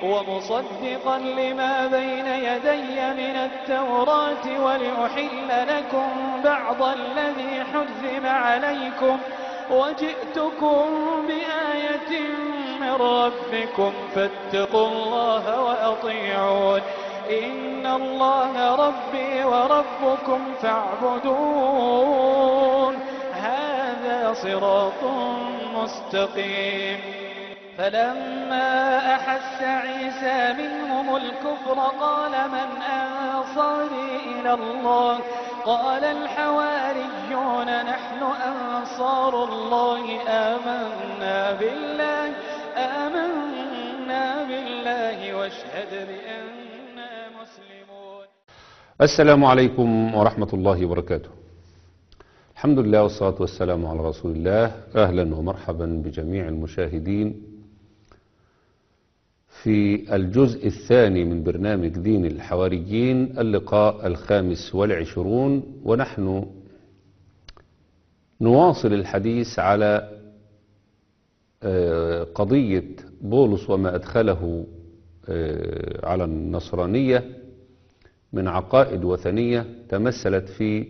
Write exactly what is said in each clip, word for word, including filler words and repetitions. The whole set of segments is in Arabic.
ومصدقا لما بين يدي من التوراة ولأحل لكم بعض الذي حرم عليكم وجئتكم بآية من ربكم فاتقوا الله وأطيعون إن الله ربي وربكم فاعبدون هذا صراط مستقيم. فلما أحس عيسى منهم الكفر قال من أنصاري إلى الله قال الحواريون نحن أنصار الله آمنا بالله آمنا بالله واشهد بأننا مسلمون. السلام عليكم ورحمة الله وبركاته. الحمد لله والصلاة والسلام على رسول الله. أهلا ومرحبا بجميع المشاهدين في الجزء الثاني من برنامج دين الحواريين، اللقاء الخامس والعشرون، ونحن نواصل الحديث على قضية بولس وما أدخله على النصرانية من عقائد وثنية تمثلت في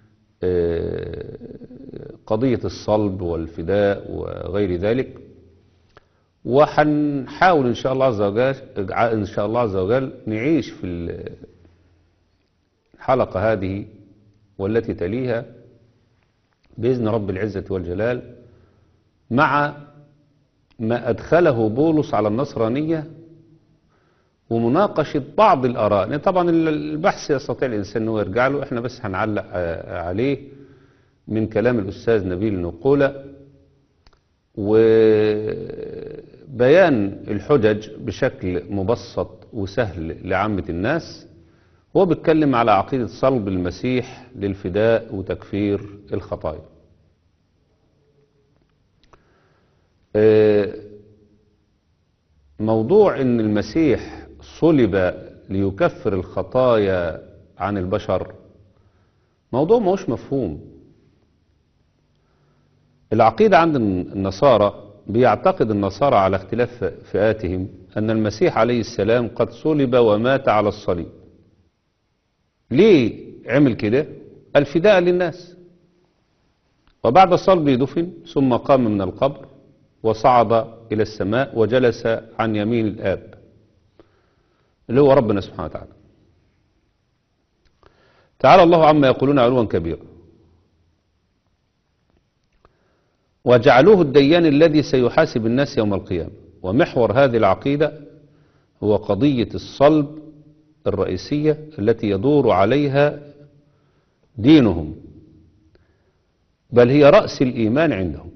قضية الصلب والفداء وغير ذلك، وحنحاول إن شاء الله عز وجل إن شاء الله عز وجل نعيش في الحلقة هذه والتي تليها بإذن رب العزة والجلال مع ما أدخله بولس على النصرانية ومناقشة بعض الآراء. طبعا البحث يستطيع الإنسان أنه يرجع له، إحنا بس هنعلق عليه من كلام الأستاذ نبيل نقولة وبيان الحجج بشكل مبسط وسهل لعامة الناس. هو بيتكلم على عقيدة صلب المسيح للفداء وتكفير الخطايا. موضوع ان المسيح صلب ليكفر الخطايا عن البشر موضوع ماهوش مفهوم. العقيدة عند النصارى بيعتقد النصارى على اختلاف فئاتهم أن المسيح عليه السلام قد صلب ومات على الصليب. ليه عمل كده؟ الفداء للناس، وبعد الصلب دفن ثم قام من القبر وصعد إلى السماء وجلس عن يمين الآب اللي هو ربنا سبحانه وتعالى. تعالى الله عما يقولون علوا كبيرا، وجعلوه الديان الذي سيحاسب الناس يوم القيامة. ومحور هذه العقيدة هو قضية الصلب الرئيسية التي يدور عليها دينهم، بل هي رأس الإيمان عندهم.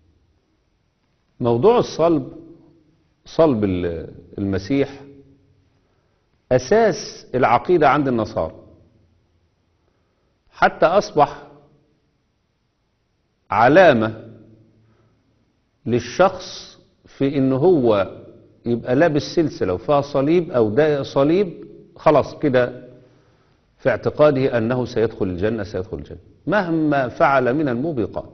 موضوع الصلب، صلب المسيح، أساس العقيدة عند النصارى، حتى أصبح علامة للشخص في إنه هو يبقى لابس سلسلة وفيها صليب أو ده صليب، خلاص كده في اعتقاده أنه سيدخل الجنة سيدخل الجنة مهما فعل من الموبقات.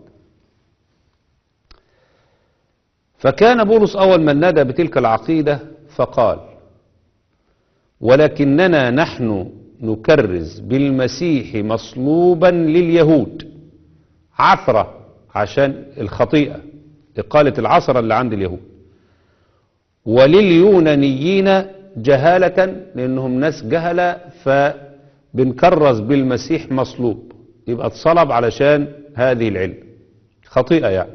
فكان بولس أول من نادى بتلك العقيدة فقال: ولكننا نحن نكرز بالمسيح مصلوبا لليهود، عثرة عشان الخطيئة، إقالة العثرة اللي عند اليهود، ولليونانيين جهالة لأنهم ناس جهلة، فبنكرز بالمسيح مصلوب، يبقى اتصلب علشان هذه العلة خطيئة يعني.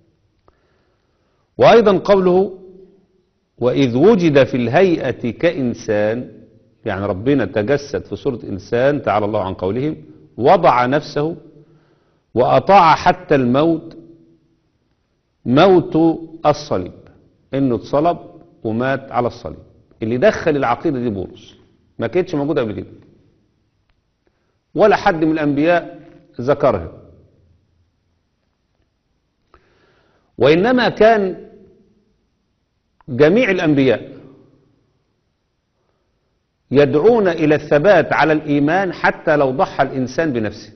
وأيضا قوله: وإذ وجد في الهيئة كإنسان، يعني ربنا تجسد في صورة إنسان تعالى الله عن قولهم، وضع نفسه وأطاع حتى الموت، موت الصليب، إنه اتصلب ومات على الصليب. اللي دخل العقيدة دي بولس، ما كانتش موجودة قبل كده ولا حد من الأنبياء ذكرها، وإنما كان جميع الأنبياء يدعون إلى الثبات على الإيمان حتى لو ضحى الإنسان بنفسه.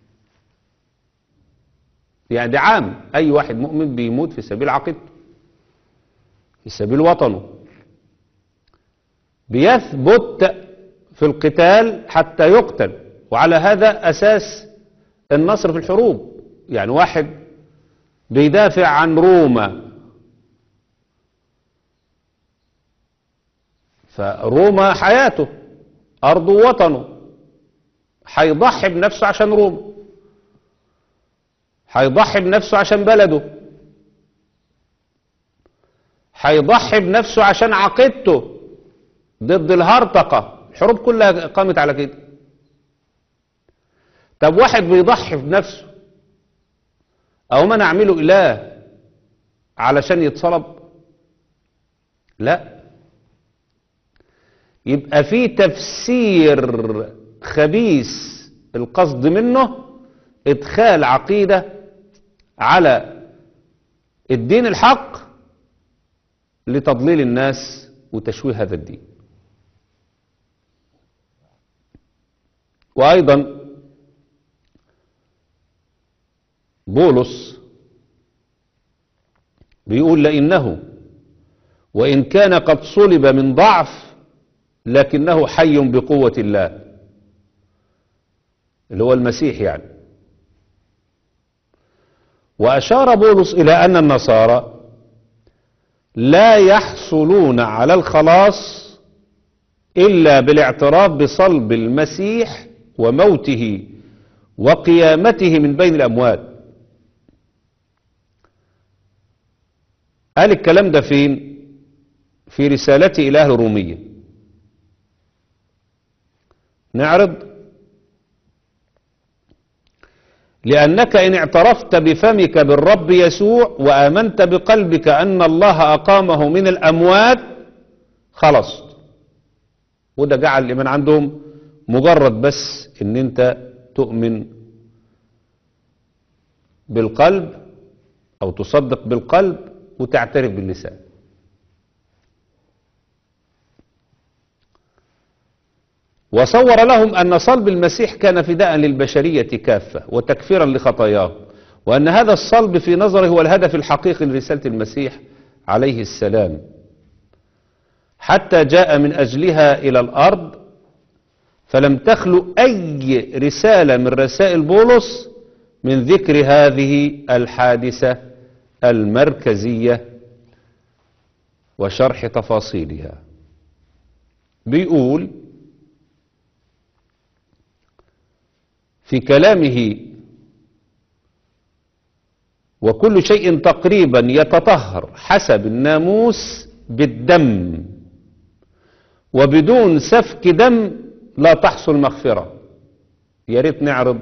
يعني ده عام، أي واحد مؤمن بيموت في سبيل عقيدته، في سبيل وطنه. بيثبت في القتال حتى يقتل، وعلى هذا أساس النصر في الحروب. يعني واحد بيدافع عن روما، فروما حياته، أرضه وطنه، هيضحي بنفسه عشان روما، هيضحي بنفسه عشان بلده، هيضحي بنفسه عشان عقيدته ضد الهرطقة. الحروب كلها قامت على كده. طب واحد بيضحي بنفسه او ما نعمله اله علشان يتصلب؟ لا، يبقى في تفسير خبيث القصد منه ادخال عقيدة على الدين الحق لتضليل الناس وتشويه هذا الدين. وأيضا بولس بيقول لإنه وإن كان قد صلب من ضعف لكنه حي بقوة الله، اللي هو المسيح يعني. وأشار بولس إلى أن النصارى لا يحصلون على الخلاص إلا بالاعتراف بصلب المسيح وموته وقيامته من بين الأموات. قال الكلام ده فين؟ في رسالته إلى أهل الرومية. نعرض: لأنك إن اعترفت بفمك بالرب يسوع وآمنت بقلبك أن الله أقامه من الأموات خلصت. وده جعل الإيمان عندهم مجرد بس إن أنت تؤمن بالقلب أو تصدق بالقلب وتعترف باللسان. وصور لهم أن صلب المسيح كان فداء للبشرية كافة وتكفيرا لخطاياهم، وأن هذا الصلب في نظره هو الهدف الحقيقي لرسالة المسيح عليه السلام، حتى جاء من أجلها إلى الأرض، فلم تخلو أي رسالة من رسائل بولس من ذكر هذه الحادثة المركزية وشرح تفاصيلها. بيقول في كلامه: وكل شيء تقريبا يتطهر حسب الناموس بالدم، وبدون سفك دم لا تحصل مغفرة. يا ريت نعرض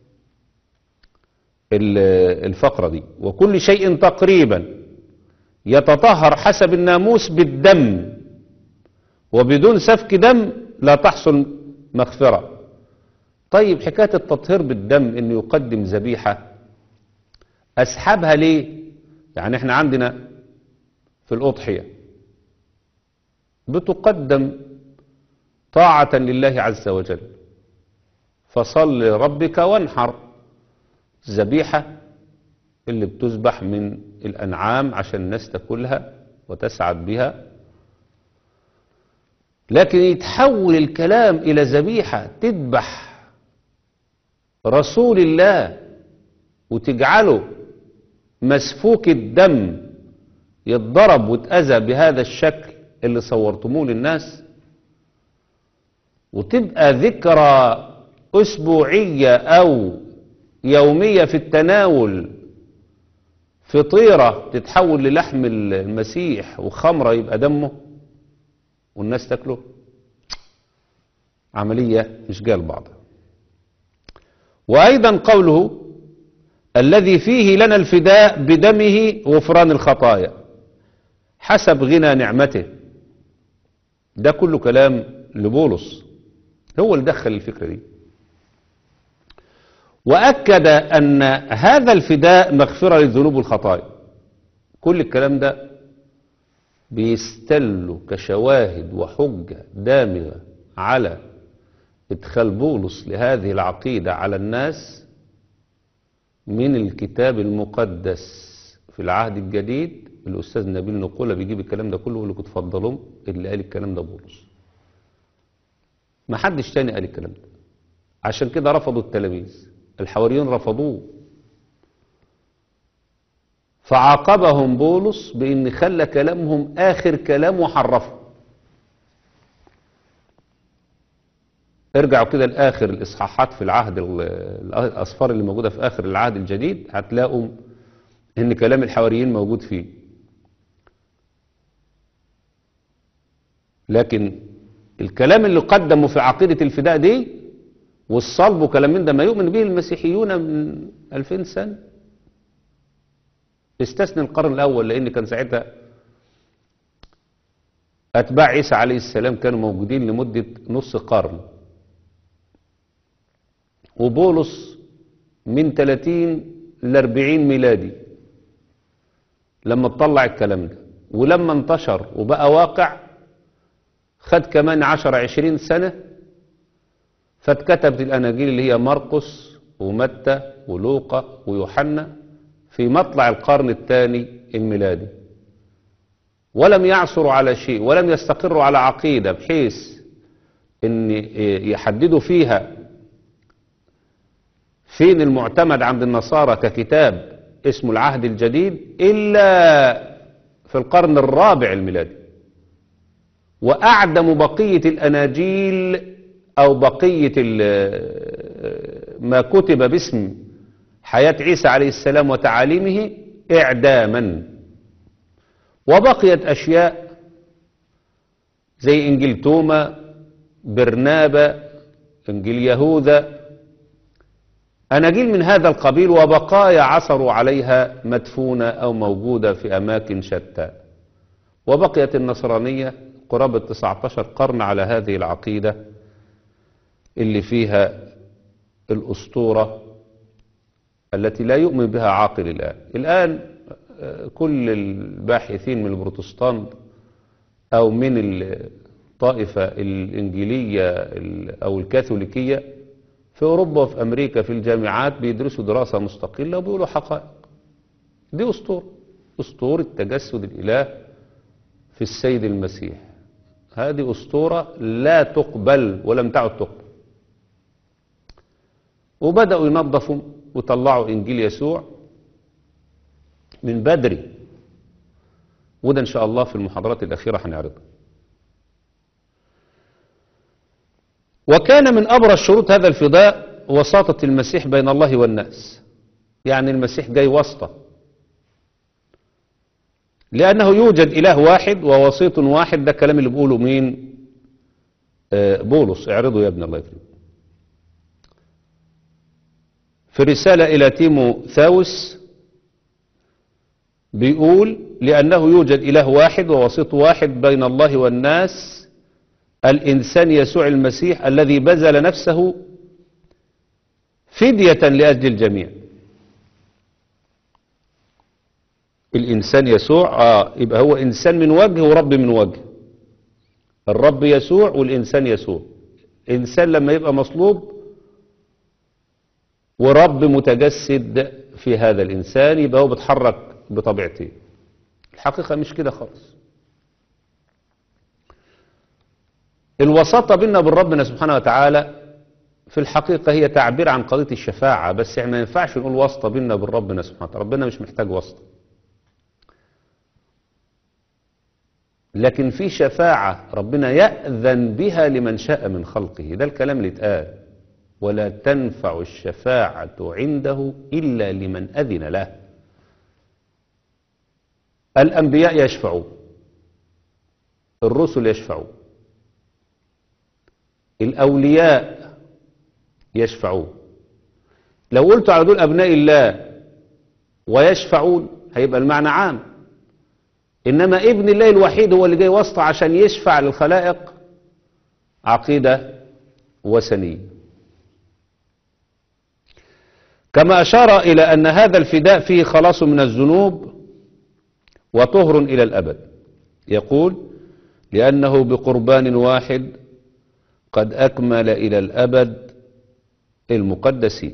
الفقرة دي. وكل شيء تقريبا يتطهر حسب الناموس بالدم، وبدون سفك دم لا تحصل مغفرة. طيب حكاية التطهير بالدم انه يقدم ذبيحة اسحبها ليه؟ يعني احنا عندنا في الأضحية بتقدم طاعة لله عز وجل، فصل لربك وانحر، الذبيحة اللي بتذبح من الأنعام عشان الناس تاكلها وتسعد بها. لكن يتحول الكلام إلى ذبيحة تذبح رسول الله وتجعله مسفوك الدم يتضرب وتأذى بهذا الشكل اللي صورتموه للناس، وتبقى ذكرى أسبوعية أو يومية في التناول، فطيرة تتحول للحم المسيح وخمرة يبقى دمه والناس تاكله. عملية مش جايه لبعضها. وأيضا قوله: الذي فيه لنا الفداء بدمه غفران الخطايا حسب غنى نعمته. ده كله كلام لبولس، هو اللي دخل الفكرة دي. وأكد أن هذا الفداء مغفرة للذنوب والخطايا. كل الكلام ده بيستلوا كشواهد وحجة دامغة على ادخال بولس لهذه العقيدة على الناس من الكتاب المقدس في العهد الجديد. الأستاذ نبيل نقولة بيجيب الكلام ده كله ويقول لكم اتفضلوا اللي قال الكلام ده بولس. ما حدش تاني قال الكلام ده. عشان كده رفضوا التلاميذ، الحواريين رفضوه، فعاقبهم بولس بأن خلى كلامهم آخر كلام وحرفه. ارجعوا كده لآخر الإصحاحات في العهد الأصفار اللي موجودة في آخر العهد الجديد، هتلاقوا إن كلام الحواريين موجود فيه. لكن الكلام اللي قدمه في عقيدة الفداء دي والصلب وكلام من ده ما يؤمن به المسيحيون من ألفين سنة، استثنى القرن الأول، لأن كان ساعتها أتباع عيسى عليه السلام كانوا موجودين لمدة نص قرن، وبولس من ثلاثين لأربعين ميلادي لما تطلع الكلام ده، ولما انتشر وبقى واقع خد كمان عشر عشرين سنة، فاتكتبت الأناجيل اللي هي مرقس ومتى ولوقا ويوحنا في مطلع القرن الثاني الميلادي، ولم يعثروا على شيء ولم يستقروا على عقيدة بحيث ان يحددوا فيها فين المعتمد عند النصارى ككتاب اسمه العهد الجديد إلا في القرن الرابع الميلادي. وأعدم بقية الأناجيل أو بقية ما كتب باسم حياة عيسى عليه السلام وتعاليمه إعداما، وبقيت أشياء زي إنجيل توما، برنابا، إنجيل يهوذا، أناجيل من هذا القبيل، وبقايا عثروا عليها مدفونة أو موجودة في أماكن شتى. وبقيت النصرانية قرابة تسعة عشر قرن على هذه العقيدة اللي فيها الأسطورة التي لا يؤمن بها عاقل الآن. الآن كل الباحثين من البروتستانت أو من الطائفة الإنجيلية أو الكاثوليكية في أوروبا وفي أمريكا في الجامعات بيدرسوا دراسة مستقلة وبيقولوا حقائق. دي أسطورة، أسطورة تجسد الإله في السيد المسيح. هذه أسطورة لا تقبل ولم تعد تقبل. وبدأوا ينظفوا وطلعوا إنجيل يسوع من بدري، وده إن شاء الله في المحاضرات الأخيرة هنعرضها. وكان من أبرز شروط هذا الفداء وساطة المسيح بين الله والناس، يعني المسيح جاي واسطة، لأنه يوجد إله واحد ووسيط واحد. ده الكلام اللي بيقوله مين؟ آه بولس. اعرضوا يا ابن الله يكرمك. في الرسالة إلى تيموثاوس بيقول لأنه يوجد إله واحد ووسيط واحد بين الله والناس، الإنسان يسوع المسيح الذي بذل نفسه فدية لأجل الجميع. الإنسان يسوع آه يبقى هو إنسان من وجه ورب من وجه. الرب يسوع والإنسان يسوع. إنسان لما يبقى مصلوب ورب متجسد في هذا الإنسان يبقى هو بيتحرك بطبيعته. الحقيقة مش كده خالص. الوساطة بيننا وبين ربنا سبحانه وتعالى في الحقيقة هي تعبير عن قضية الشفاعة، بس احنا ما ينفعش نقول واسطة بيننا وبين ربنا سبحانه وتعالى. ربنا مش محتاج واسطة. لكن في شفاعة ربنا يأذن بها لمن شاء من خلقه. ده الكلام اللي اتقال: ولا تنفع الشفاعة عنده إلا لمن أذن له. الأنبياء يشفعوا، الرسل يشفعوا، الأولياء يشفعوا. لو قلت على دول أبناء الله ويشفعون هيبقى المعنى عام، إنما ابن الله الوحيد هو اللي جاي واسطة عشان يشفع للخلائق، عقيدة وثنية. كما أشار إلى أن هذا الفداء فيه خلاص من الذنوب وطهر إلى الأبد. يقول: لأنه بقربان واحد قد أكمل إلى الأبد المقدسين.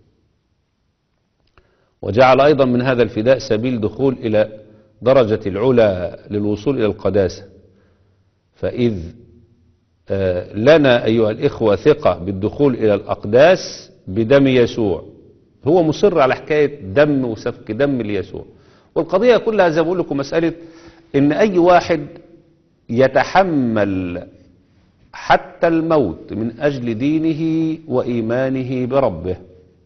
وجعل أيضا من هذا الفداء سبيل دخول إلى درجة العلا للوصول إلى القداسة. فإذ آه لنا أيها الإخوة ثقة بالدخول إلى الأقداس بدم يسوع. هو مصر على حكاية دم وسفك دم ليسوع. والقضية كلها زي ما بقول لكم مسألة إن أي واحد يتحمل حتى الموت من أجل دينه وإيمانه بربه،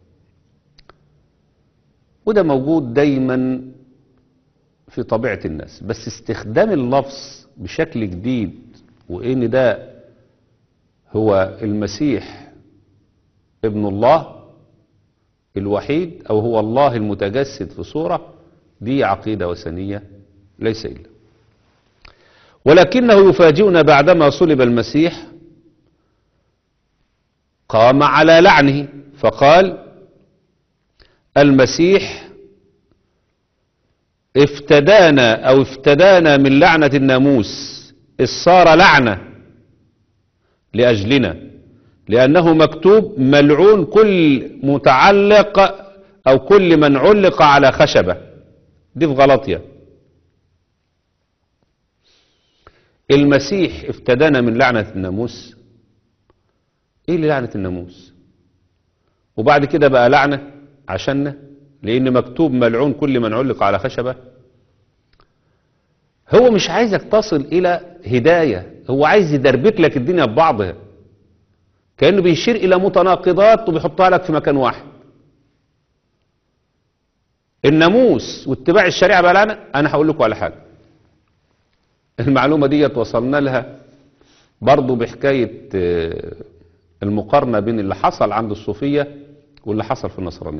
وده موجود دايما في طبيعة الناس، بس استخدام اللفظ بشكل جديد وإن ده هو المسيح ابن الله الوحيد أو هو الله المتجسد في صورة، دي عقيدة وثنية ليس إلا. ولكنه يفاجئنا بعدما صلب المسيح قام على لعنه، فقال المسيح افتدانا أو افتدانا من لعنة الناموس، إذ صار لعنة لأجلنا، لأنه مكتوب ملعون كل متعلق أو كل من علق على خشبة. دي في غلطية. المسيح افتدانا من لعنة الناموس. ايه اللي لعنة الناموس؟ وبعد كده بقى لعنة عشاننا لأن مكتوب ملعون كل من علق على خشبة. هو مش عايزك تصل إلى هداية، هو عايز يدربك لك الدنيا ببعضها، كأنه بيشير إلى متناقضات وبيحطها لك في مكان واحد. الناموس واتباع الشريعة بقى لعنة. أنا هقول لكم على حاجة، المعلومة دي وصلنا لها برضو بحكاية المقارنة بين اللي حصل عند الصوفية واللي حصل في النصرانية.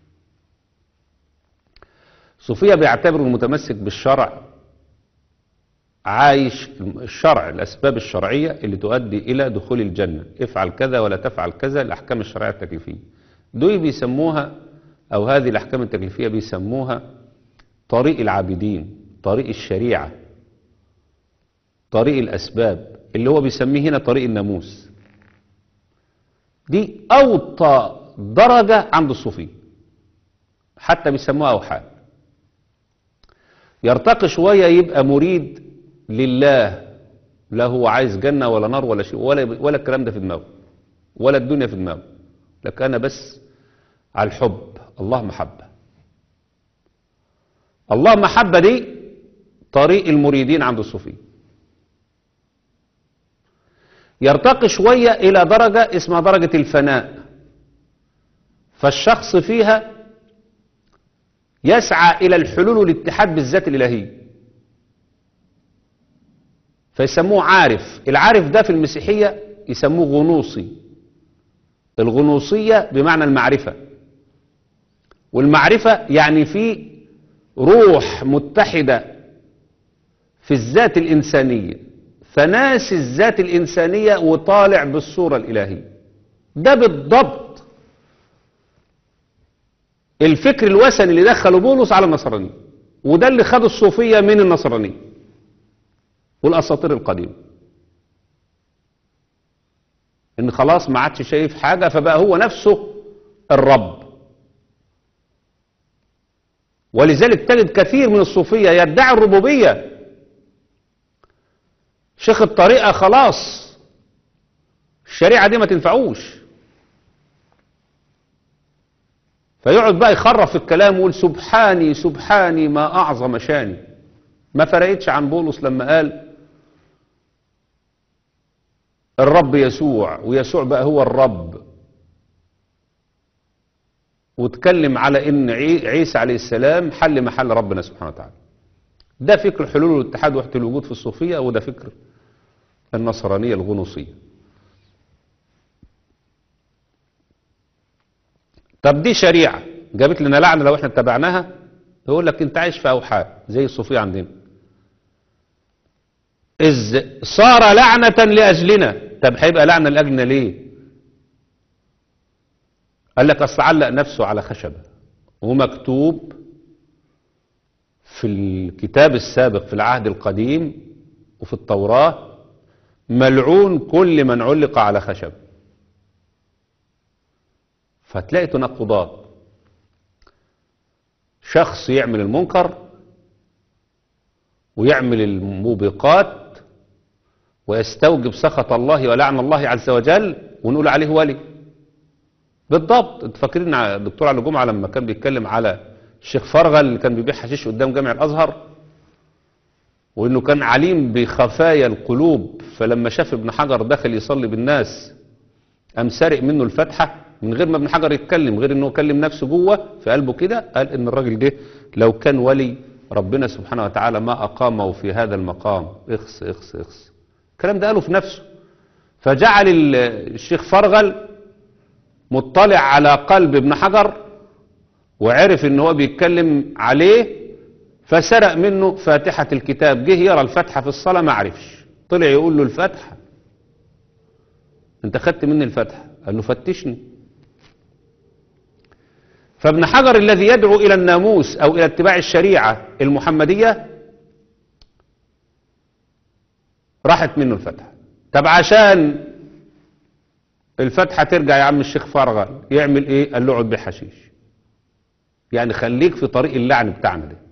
الصوفية بيعتبروا المتمسك بالشرع عايش الشرع، الأسباب الشرعية اللي تؤدي إلى دخول الجنة، افعل كذا ولا تفعل كذا، الأحكام الشرعية التكليفية. دول بيسموها أو هذه الأحكام التكليفية بيسموها طريق العابدين، طريق الشريعة، طريق الأسباب، اللي هو بيسميه هنا طريق الناموس. دي أوطى درجة عند الصوفية، حتى بيسموها أوحاد. يرتقي شوية يبقى مريد لله، لا هو عايز جنة ولا نار ولا شيء ولا, ولا الكلام ده في دماغه ولا الدنيا في دماغه، لك أنا بس على الحب. الله محبة، الله محبة دي طريق المريدين عند الصوفية. يرتقي شوية إلى درجة اسمها درجة الفناء، فالشخص فيها يسعى إلى الحلول والاتحاد بالذات الإلهية، فيسموه عارف. العارف ده في المسيحية يسموه غنوصي. الغنوصية بمعنى المعرفة، والمعرفة يعني في روح متحدة في الذات الإنسانية، فناسي الذات الإنسانية وطالع بالصورة الإلهية. ده بالضبط الفكر الوثني اللي دخله بولس على النصرانية، وده اللي خد الصوفية من النصرانية والأساطير القديمة، إن خلاص ما عادش شايف حاجة فبقى هو نفسه الرب. ولذلك تجد كثير من الصوفية يدعي الربوبية. شيخ الطريقة خلاص الشريعة دي ما تنفعوش، فيقعد بقى يخرف في الكلام ويقول سبحاني سبحاني ما أعظم شاني. ما فرقتش عن بولس لما قال الرب يسوع، ويسوع بقى هو الرب، واتكلم على ان عيسى عليه السلام حل محل ربنا سبحانه وتعالى. ده فكر حلول والاتحاد وحدة الوجود في الصوفية، وده فكر النصرانية الغنوصية. طب دي شريعة جابت لنا لعنة لو احنا اتبعناها، يقول لك انت عايش في اوحاد زي الصوفية عندنا. إذ صار لعنة لأجلنا. طب هيبقى لعنة لأجلنا ليه؟ قال لك أصل علق نفسه على خشبة، ومكتوب في الكتاب السابق في العهد القديم وفي التوراة ملعون كل من علق على خشب. فتلاقي تناقضات، شخص يعمل المنكر ويعمل الموبقات ويستوجب سخط الله ولعن الله عز وجل ونقول عليه ولي. بالضبط. انتوا فاكرين الدكتور علي جمعة لما كان بيتكلم على الشيخ فرغل اللي كان بيبيع حشيش قدام جامع الازهر وانه كان عليم بخفايا القلوب، فلما شاف ابن حجر دخل يصلي بالناس قام سارق منه الفاتحه من غير ما ابن حجر يتكلم، غير انه كلم نفسه جوه في قلبه كده، قال ان الراجل ده لو كان ولي ربنا سبحانه وتعالى ما اقامه في هذا المقام. اخس اخس اخس الكلام ده قاله في نفسه. فجعل الشيخ فرغل مطلع على قلب ابن حجر وعرف ان هو بيتكلم عليه، فسرق منه فاتحة الكتاب. جه يرى الفاتحة في الصلاة ما عرفش، طلع يقول له الفاتحة انت خدت مني الفاتحة، قال له فتشني. فابن حجر الذي يدعو الى الناموس او الى اتباع الشريعة المحمدية راحت منه الفاتحة. طب عشان الفاتحة ترجع يا عم الشيخ فرغل يعمل ايه؟ قال له اقعد بحشيش، يعني خليك في طريق اللعن بتاعنا ده.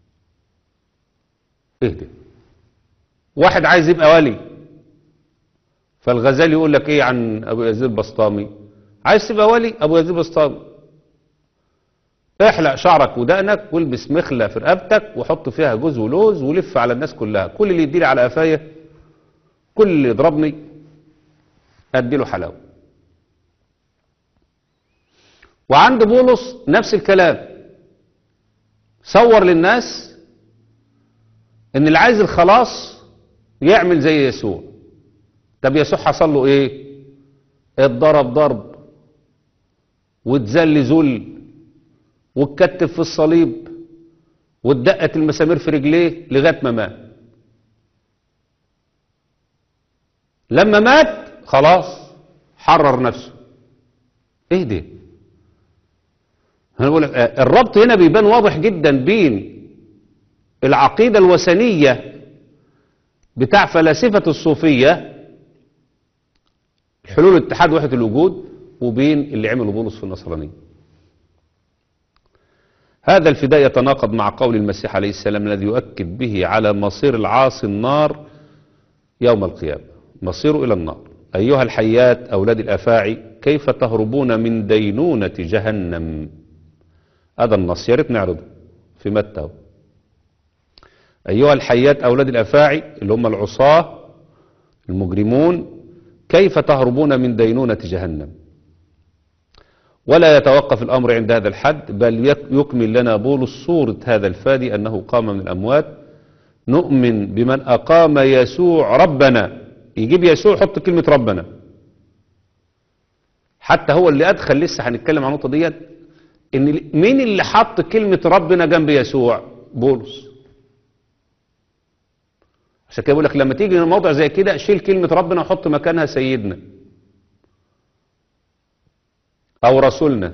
اهدى. واحد عايز يبقى ولي، فالغزالي يقول لك ايه عن ابو يزيد البسطامي؟ عايز تبقى ولي ابو يزيد البسطامي، احلق شعرك ودقنك والبس مخلة في رقبتك وحط فيها جوز ولوز ولف على الناس كلها، كل اللي يديلي على قفايا، كل اللي يضربني اديله حلاوه. وعند بولس نفس الكلام، صور للناس ان اللي عايز الخلاص يعمل زي يسوع. طب يسوع حصل له ايه؟ اتضرب ضرب واتذل ذل واتكتف في الصليب واتدقت المسامير في رجليه لغايه ما مات. لما مات خلاص حرر نفسه. ايه ده؟ انا بقول لك الربط هنا بيبان واضح جدا بين العقيدة الوثنية بتاع فلاسفة الصوفية حلول اتحاد وحدة الوجود وبين اللي عمله بولس في النصرانية. هذا الفداء يتناقض مع قول المسيح عليه السلام الذي يؤكد به على مصير العاصي النار يوم القيامة، مصيره إلى النار. أيها الحيات أولاد الأفاعي كيف تهربون من دينونة جهنم. هذا النص يا ريت نعرضه في متى. أيها الحيات أولاد الأفاعي اللي هم العصاة المجرمون كيف تهربون من دينونة جهنم. ولا يتوقف الأمر عند هذا الحد، بل يكمل لنا بولس صورة هذا الفادي أنه قام من الأموات. نؤمن بمن أقام يسوع ربنا. يجيب يسوع حط كلمة ربنا، حتى هو اللي أدخل، لسه هنتكلم عن النقطة ديت، إن مين اللي حط كلمة ربنا جنب يسوع؟ بولس. عشان كده بيقول لك لما تيجي لموضع زي كده شيل كلمة ربنا وحط مكانها سيدنا أو رسولنا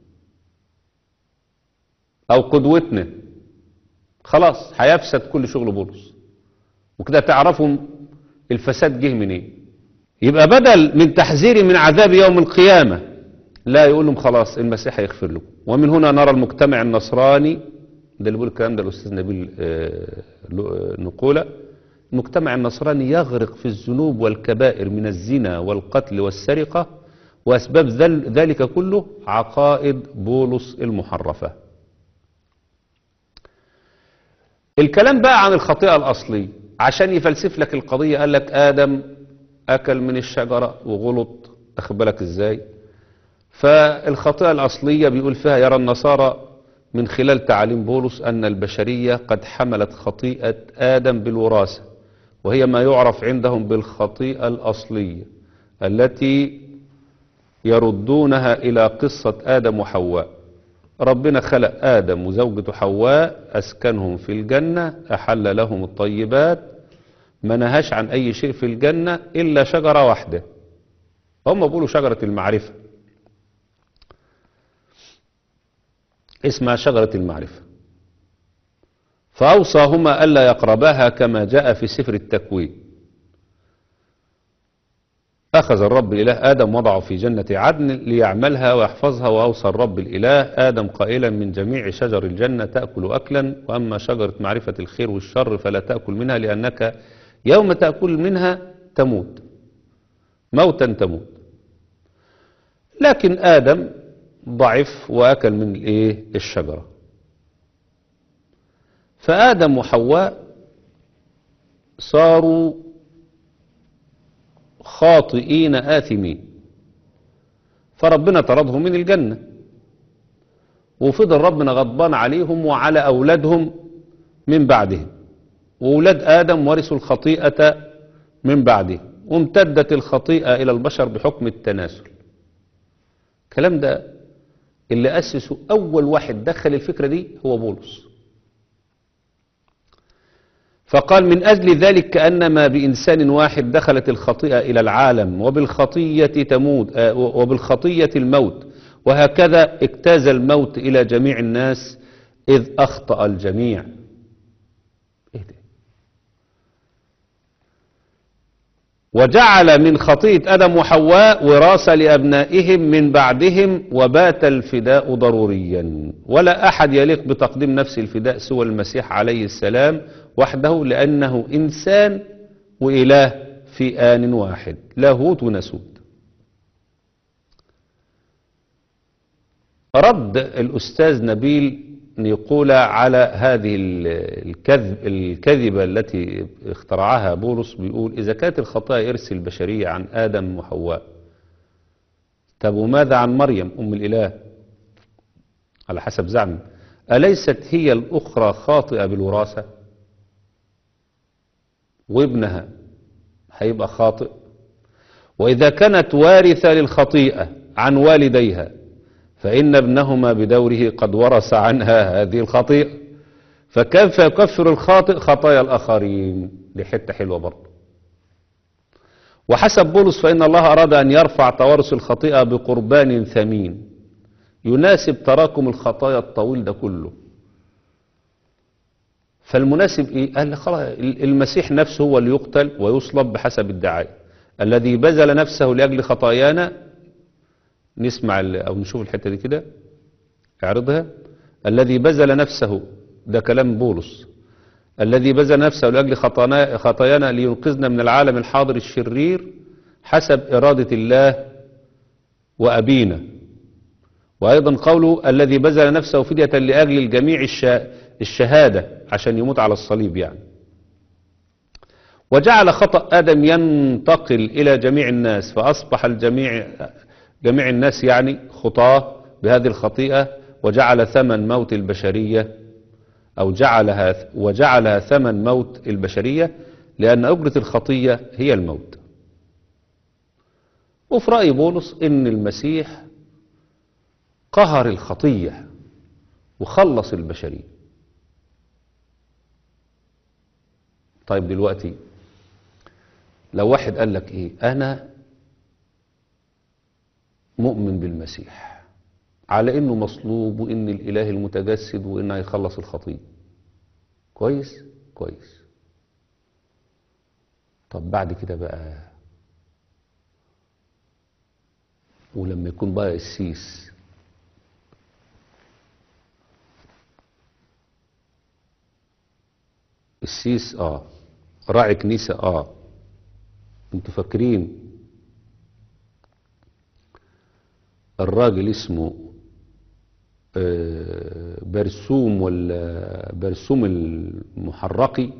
أو قدوتنا، خلاص هيفسد كل شغل بولس. وكده تعرفوا الفساد جه منين. إيه؟ يبقى بدل من تحذيري من عذاب يوم القيامة لا يقول لهم خلاص المسيح هيغفر لكم. ومن هنا نرى المجتمع النصراني، ده اللي بيقول الكلام ده الأستاذ نبيل نقولة، المجتمع النصراني يغرق في الذنوب والكبائر من الزنا والقتل والسرقة، وأسباب ذلك كله عقائد بولس المحرفة. الكلام بقى عن الخطيئة الأصلية عشان يفلسف لك القضية. قال لك آدم أكل من الشجرة وغلط، أخد بالك إزاي؟ فالخطيئة الأصلية بيقول فيها يرى النصارى من خلال تعاليم بولس أن البشرية قد حملت خطيئة آدم بالوراثة، وهي ما يعرف عندهم بالخطيئة الأصلية التي يردونها إلى قصة آدم وحواء. ربنا خلق آدم وزوجته حواء، أسكنهم في الجنة، أحل لهم الطيبات، ما نهاش عن أي شيء في الجنة إلا شجرة واحدة، هم بيقولوا شجرة المعرفة، اسمها شجرة المعرفة. فأوصاهما ألا يقرباها كما جاء في سفر التكوين. أخذ الرب الإله آدم وضعه في جنة عدن ليعملها ويحفظها، وأوصى الرب الإله آدم قائلا من جميع شجر الجنة تأكل أكلا، وأما شجرة معرفة الخير والشر فلا تأكل منها، لأنك يوم تأكل منها تموت موتا تموت. لكن آدم ضعف وأكل من الإيه الشجرة، فآدم وحواء صاروا خاطئين آثمين، فربنا طردهم من الجنة، وفضل ربنا غضبان عليهم وعلى أولادهم من بعدهم، وأولاد آدم ورثوا الخطيئة من بعده، وامتدت الخطيئة إلى البشر بحكم التناسل. الكلام ده اللي أسسه أول واحد دخل الفكرة دي هو بولس، فقال من أجل ذلك كأنما بإنسان واحد دخلت الخطيئة إلى العالم وبالخطية تموت وبالخطية الموت، وهكذا اجتاز الموت إلى جميع الناس إذ أخطأ الجميع. إيه ده؟ وجعل من خطيئة آدم وحواء وراثة لأبنائهم من بعدهم، وبات الفداء ضروريا، ولا أحد يليق بتقديم نفس الفداء سوى المسيح عليه السلام وحده، لأنه إنسان وإله في آن واحد، لاهوت وناسوت. رد الأستاذ نبيل نيقولة على هذه الكذب الكذبة التي اخترعها بولس، بيقول إذا كانت الخطايا إرث البشرية عن آدم وحواء، طب وماذا عن مريم أم الإله على حسب زعمه؟ أليست هي الأخرى خاطئة بالوراثة؟ وابنها هيبقى خاطئ؟ وإذا كانت وارثة للخطيئة عن والديها، فإن ابنهما بدوره قد ورث عنها هذه الخطيئة، فكيف يكفر الخاطئ خطايا الآخرين؟ دي حتة حلوة برضه. وحسب بولس فإن الله أراد أن يرفع توارث الخطيئة بقربان ثمين يناسب تراكم الخطايا الطويل ده كله. فالمناسب إيه؟ قال خلاص المسيح نفسه هو اللي يقتل ويصلب بحسب الدعاية، الذي بذل نفسه لأجل خطايانا. نسمع أو نشوف الحتة دي كده، اعرضها. الذي بذل نفسه، ده كلام بولس، الذي بذل نفسه لأجل خطايانا لينقذنا من العالم الحاضر الشرير حسب إرادة الله وأبينا. وأيضا قوله الذي بذل نفسه فدية لأجل الجميع الشهادة، عشان يموت على الصليب يعني. وجعل خطأ آدم ينتقل إلى جميع الناس، فأصبح الجميع جميع الناس يعني خطاة بهذه الخطيئة، وجعل ثمن موت البشرية أو جعلها وجعلها ثمن موت البشرية، لأن أجرة الخطية هي الموت. وفي رأي بولس إن المسيح قهر الخطية وخلص البشرية. طيب دلوقتي لو واحد قال لك إيه، أنا مؤمن بالمسيح على إنه مصلوب وإن الإله المتجسد وإنه هيخلص الخطية، كويس كويس. طب بعد كده بقى، ولما يكون بقى السيس السيس اه راعي كنيسة، اه انتوا فاكرين الراجل اسمه آه برسوم ولا برسوم المحرقي،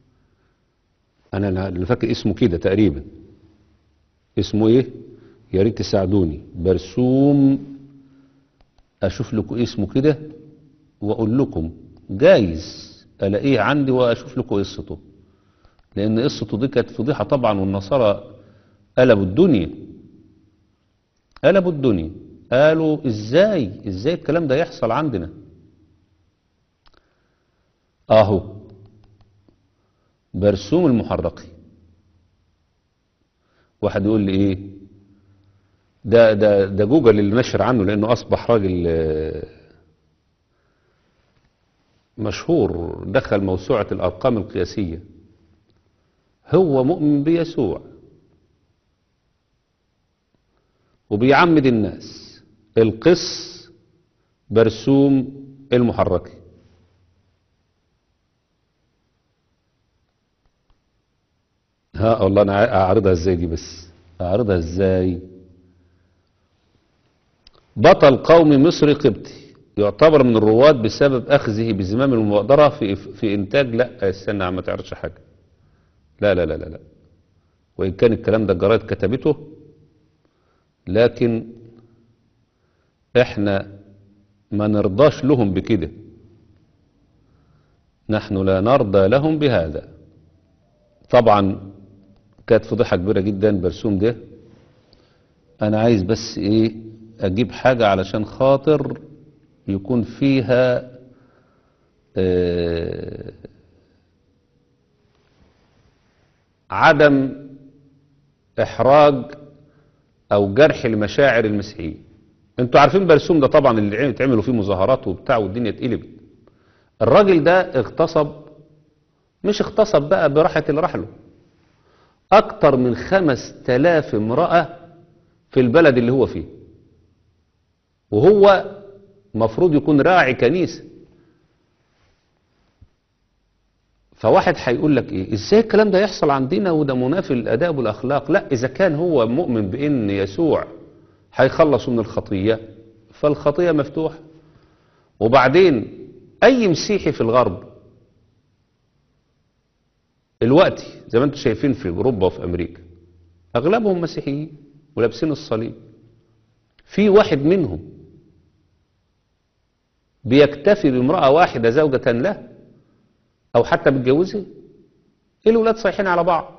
انا اللي فاكر اسمه كده تقريبا، اسمه ايه يا ريت تساعدوني، برسوم، اشوف لكم اسمه كده واقول لكم، جايز الاقيه عندي واشوف لكم قصته، لان قصته دي كانت فضيحه طبعا، والنصارى قلبوا الدنيا قلبوا الدنيا قالوا ازاي ازاي الكلام ده يحصل عندنا. اهو برسوم المحرقي. واحد يقول لي ايه ده ده ده جوجل اللي نشر عنه، لانه اصبح راجل مشهور، دخل موسوعة الارقام القياسية. هو مؤمن بيسوع وبيعمد الناس، القس برسوم المحرقي. ها والله انا اعرضها ازاي دي، بس اعرضها ازاي. بطل قوم مصري قبطي يعتبر من الرواد بسبب اخذه بزمام المبادرة في في انتاج. لا استنى عم ما تعرضش حاجة. لا لا لا لا لا، وان كان الكلام ده الجرايد كتبته، لكن احنا ما نرضاش لهم بكده. نحن لا نرضى لهم بهذا. طبعا كانت فضيحة كبيرة جدا برسوم ده. انا عايز بس ايه اجيب حاجة علشان خاطر يكون فيها آه عدم احراج او جرح لمشاعر المسيحيين. انتوا عارفين برسوم ده طبعا اللي اتعملوا فيه مظاهرات وبتاع والدنيا اتقلبت. الراجل ده اغتصب، مش اغتصب بقى براحة اللي راح له، اكتر من خمس تلاف امرأة في البلد اللي هو فيه، وهو مفروض يكون راعي كنيسة. فواحد هيقول لك ايه، ازاي الكلام ده يحصل عندنا وده منافي للاداب والاخلاق؟ لا، اذا كان هو مؤمن بان يسوع هيخلصوا من الخطية فالخطية مفتوحة. وبعدين اي مسيحي في الغرب الوقت زي ما انتم شايفين في اوروبا وفي امريكا اغلبهم مسيحيين ولابسين الصليب، في واحد منهم بيكتفي بامرأة واحدة زوجة له او حتى بيتجوزها، الولاد صايحين على بعض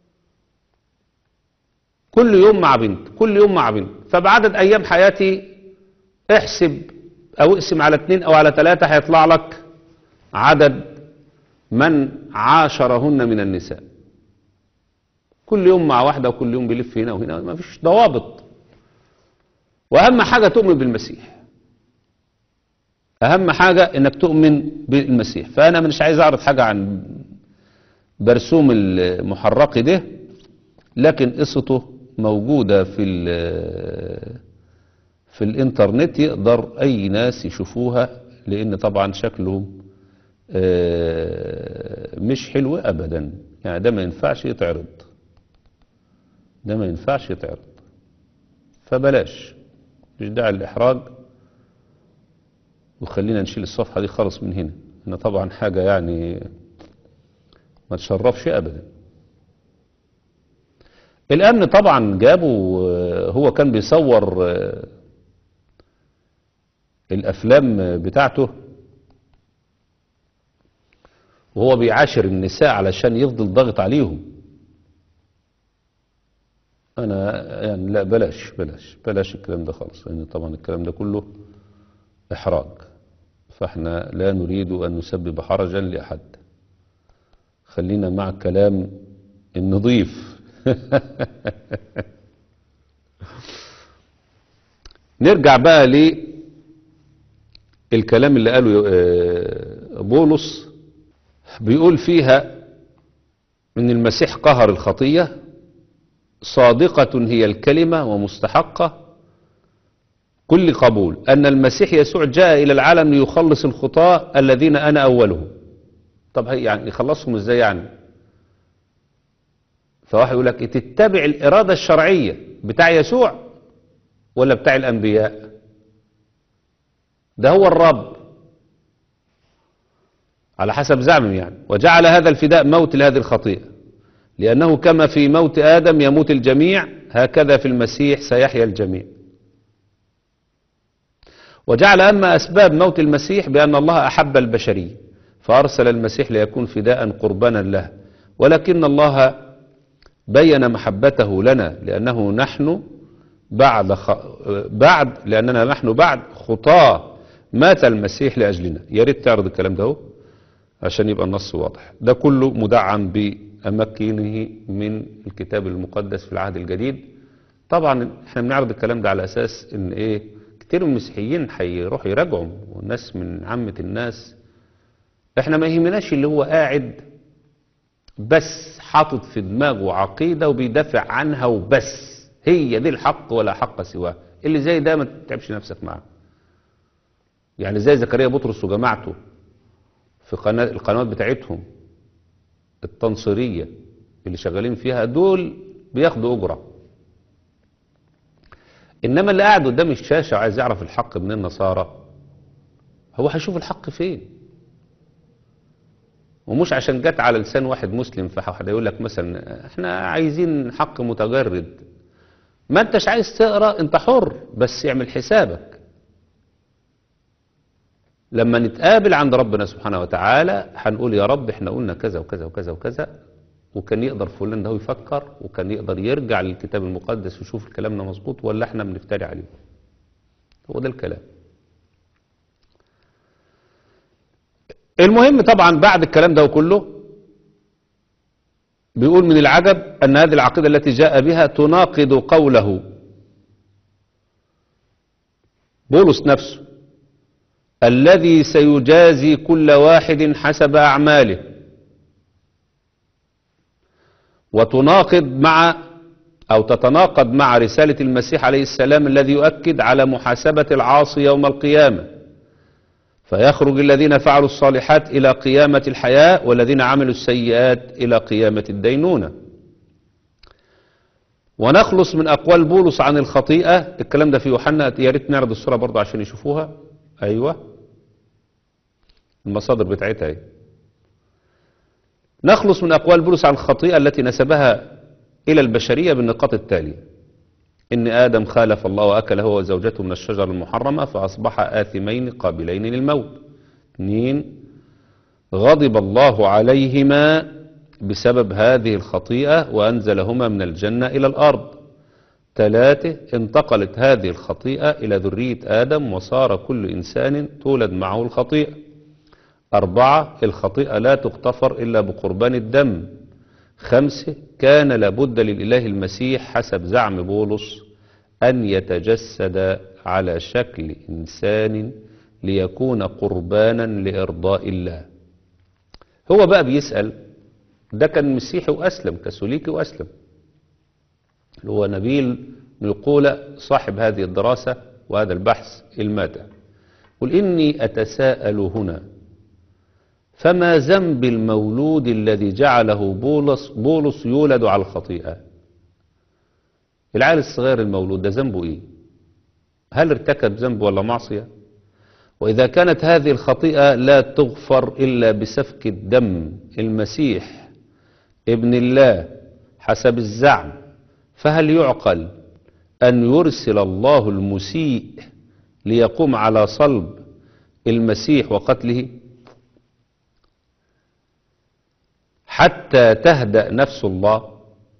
كل يوم مع بنت كل يوم مع بنت. فبعدد ايام حياتي احسب او اقسم على اتنين او على تلاتة هيطلع لك عدد من عاشرهن من النساء. كل يوم مع واحدة وكل يوم بيلف هنا وهنا، ما فيش ضوابط. واهم حاجة تؤمن بالمسيح، اهم حاجة انك تؤمن بالمسيح. فانا مش عايز اعرض حاجة عن برسوم المحرقي ده، لكن قصته موجودة في في الانترنت، يقدر اي ناس يشوفوها، لان طبعا شكله مش حلو ابدا. يعني ده ما ينفعش يتعرض، ده ما ينفعش يتعرض، فبلاش، مش داعي للاحراج. وخلينا نشيل الصفحة دي خالص من هنا، ان طبعا حاجة يعني ما تشرفش ابدا. الامن طبعا جابوا، هو كان بيصور الافلام بتاعته وهو بيعاشر النساء علشان يفضل ضاغط عليهم. انا يعني لا، بلاش بلاش بلاش الكلام ده خالص، لان طبعا الكلام ده كله احراج، فاحنا لا نريد ان نسبب حرجا لاحد. خلينا مع الكلام النظيف. نرجع بقى للكلام اللي قاله بولس، بيقول فيها ان المسيح قهر الخطية، صادقة هي الكلمة ومستحقة كل قبول ان المسيح يسوع جاء الى العالم ليخلص الخطاة الذين انا اولهم. طب يعني يخلصهم ازاي يعني؟ فواحد يقول لك تتبع الإرادة الشرعية بتاع يسوع ولا بتاع الأنبياء؟ ده هو الرب على حسب زعمهم يعني. وجعل هذا الفداء موت لهذه الخطيئة، لأنه كما في موت آدم يموت الجميع هكذا في المسيح سيحيا الجميع. وجعل أما أسباب موت المسيح بأن الله أحب البشرية فأرسل المسيح ليكون فداء قربانا له، ولكن الله بين محبته لنا لأنه نحن بعد خ... بعد لأننا نحن بعد خطاة مات المسيح لأجلنا. يا ريت تعرض الكلام ده عشان يبقى النص واضح. ده كله مدعم بأماكنه من الكتاب المقدس في العهد الجديد. طبعا احنا بنعرض الكلام ده على أساس ان ايه، كتير من المسيحيين هيروحوا يراجعوا، والناس من عامة الناس احنا ما يهمناش اللي هو قاعد بس حاطط في دماغه عقيدة وبيدافع عنها وبس، هي دي الحق ولا حق سواه. اللي زي ده ما تتعبش نفسك معاه. يعني زي زكريا بطرس وجماعته في قناة القنوات بتاعتهم التنصيرية اللي شغالين فيها دول بياخدوا أجرة. إنما اللي قاعد قدام الشاشة وعايز يعرف الحق من النصارى هو هيشوف الحق فين. ومش عشان جت على لسان واحد مسلم فواحد يقول لك مثلا احنا عايزين حق متجرد. ما انتش عايز تقرأ انت حر، بس اعمل حسابك لما نتقابل عند ربنا سبحانه وتعالى هنقول يا رب احنا قلنا كذا وكذا وكذا وكذا، وكان يقدر فلان ده يفكر وكان يقدر يرجع للكتاب المقدس ويشوف كلامنا مظبوط ولا احنا بنفتري عليه. هو ده الكلام. المهم طبعا بعد الكلام ده كله بيقول من العجب أن هذه العقيدة التي جاء بها تناقض قوله بولس نفسه الذي سيجازي كل واحد حسب أعماله، وتناقض مع أو تتناقض مع رسالة المسيح عليه السلام الذي يؤكد على محاسبة العاصي يوم القيامة، فيخرج الذين فعلوا الصالحات إلى قيامة الحياة والذين عملوا السيئات إلى قيامة الدينونة. ونخلص من أقوال بولس عن الخطيئة. الكلام ده في يوحنا، يا ريت نعرض الصورة برضه عشان يشوفوها. أيوة المصادر بتاعتها اهي. نخلص من أقوال بولس عن الخطيئة التي نسبها إلى البشرية بالنقاط التالية: إن آدم خالف الله وأكل هو وزوجته من الشجرة المحرمة فأصبح آثمين قابلين للموت. اثنين، غضب الله عليهما بسبب هذه الخطيئة وأنزلهما من الجنة إلى الأرض. ثلاثة، انتقلت هذه الخطيئة إلى ذرية آدم وصار كل إنسان تولد معه الخطيئة. أربعة، الخطيئة لا تغتفر إلا بقربان الدم. خمسة، كان لابد للإله المسيح حسب زعم بولس أن يتجسد على شكل إنسان ليكون قربانا لإرضاء الله. هو بقى بيسأل، ده كان مسيحي وأسلم، كاثوليكي وأسلم، اللي هو نبيل نقولة صاحب هذه الدراسة وهذا البحث الماتع. قل إني أتساءل هنا فما ذنب المولود الذي جعله بولس, بولس يولد على الخطيئة؟ العيل الصغير المولود ده ذنبه ايه؟ هل ارتكب ذنب ولا معصية؟ وإذا كانت هذه الخطيئة لا تغفر إلا بسفك الدم، المسيح ابن الله حسب الزعم، فهل يعقل أن يرسل الله المسيء ليقوم على صلب المسيح وقتله حتى تهدأ نفس الله